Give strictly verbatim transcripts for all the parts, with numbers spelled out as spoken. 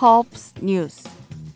허브스 뉴스.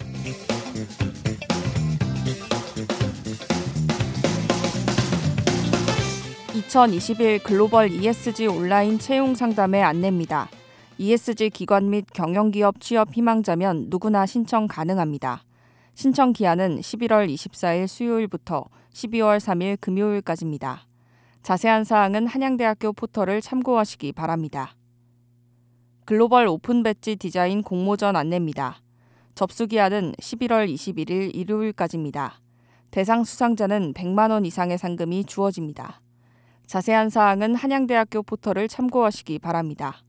이천이십일 글로벌 이에스지 온라인 채용 상담의 안내입니다. 이에스지 기관 및 경영기업 취업 희망자면 누구나 신청 가능합니다. 신청 기한은 십일월 이십사일 수요일부터 십이월 삼일 금요일까지입니다. 자세한 사항은 한양대학교 포털을 참고하시기 바랍니다. 글로벌 오픈 배지 디자인 공모전 안내입니다. 접수 기한은 십일월 이십일일 일요일까지입니다. 대상 수상자는 백만 원 이상의 상금이 주어집니다. 자세한 사항은 한양대학교 포털을 참고하시기 바랍니다.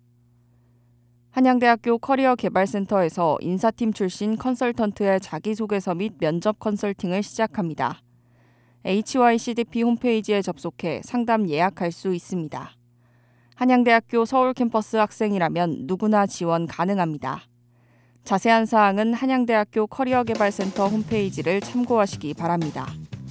한양대학교 커리어개발센터에서 인사팀 출신 컨설턴트의 자기소개서 및 면접 컨설팅을 시작합니다. 에이치와이씨디피 홈페이지에 접속해 상담 예약할 수 있습니다. 한양대학교 서울 캠퍼스 학생이라면 누구나 지원 가능합니다. 자세한 사항은 한양대학교 커리어개발센터 홈페이지를 참고하시기 바랍니다.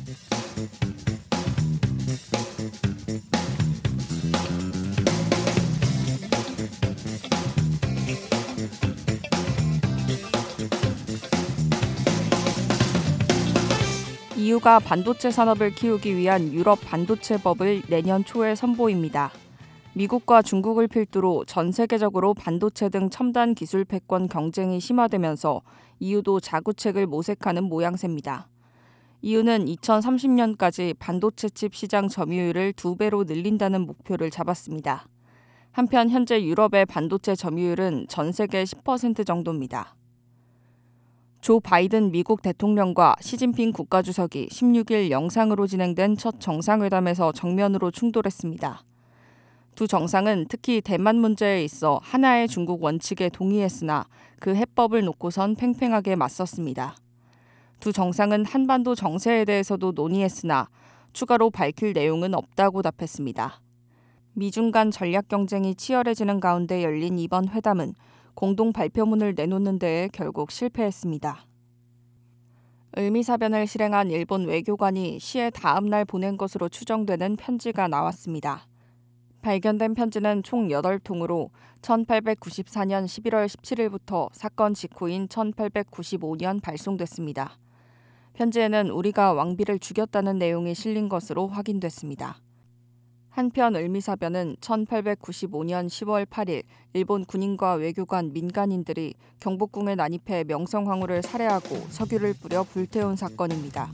이유가 반도체 산업을 키우기 위한 유럽 반도체법을 내년 초에 선보입니다. 미국과 중국을 필두로 전 세계적으로 반도체 등 첨단 기술 패권 경쟁이 심화되면서 이유도 자구책을 모색하는 모양새입니다. 이유는 이천삼십 년까지 반도체 칩 시장 점유율을 두 배로 늘린다는 목표를 잡았습니다. 한편 현재 유럽의 반도체 점유율은 전 세계 십 퍼센트 정도입니다. 조 바이든 미국 대통령과 시진핑 국가주석이 십육일 영상으로 진행된 첫 정상회담에서 정면으로 충돌했습니다. 두 정상은 특히 대만 문제에 있어 하나의 중국 원칙에 동의했으나 그 해법을 놓고선 팽팽하게 맞섰습니다. 두 정상은 한반도 정세에 대해서도 논의했으나 추가로 밝힐 내용은 없다고 답했습니다. 미중 간 전략 경쟁이 치열해지는 가운데 열린 이번 회담은 공동 발표문을 내놓는 데에 결국 실패했습니다. 을미사변을 실행한 일본 외교관이 시해 다음 날 보낸 것으로 추정되는 편지가 나왔습니다. 발견된 편지는 총 여덟 통으로 천팔백구십사년 십일월 십칠일부터 사건 직후인 천팔백구십오년 발송됐습니다. 편지에는 우리가 왕비를 죽였다는 내용이 실린 것으로 확인됐습니다. 한편 을미사변은 천팔백구십오년 시월 팔일 일본 군인과 외교관, 민간인들이 경복궁에 난입해 명성황후를 살해하고 석유를 뿌려 불태운 사건입니다.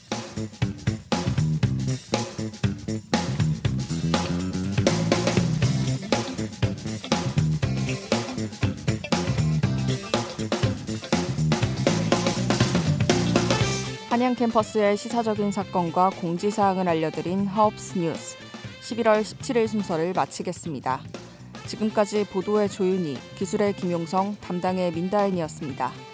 한양 캠퍼스의 시사적인 사건과 공지사항을 알려드린 허브스 뉴스. 십일월 십칠일 순서를 마치겠습니다. 지금까지 보도의 조윤희, 기술의 김용성, 담당의 민다인이었습니다.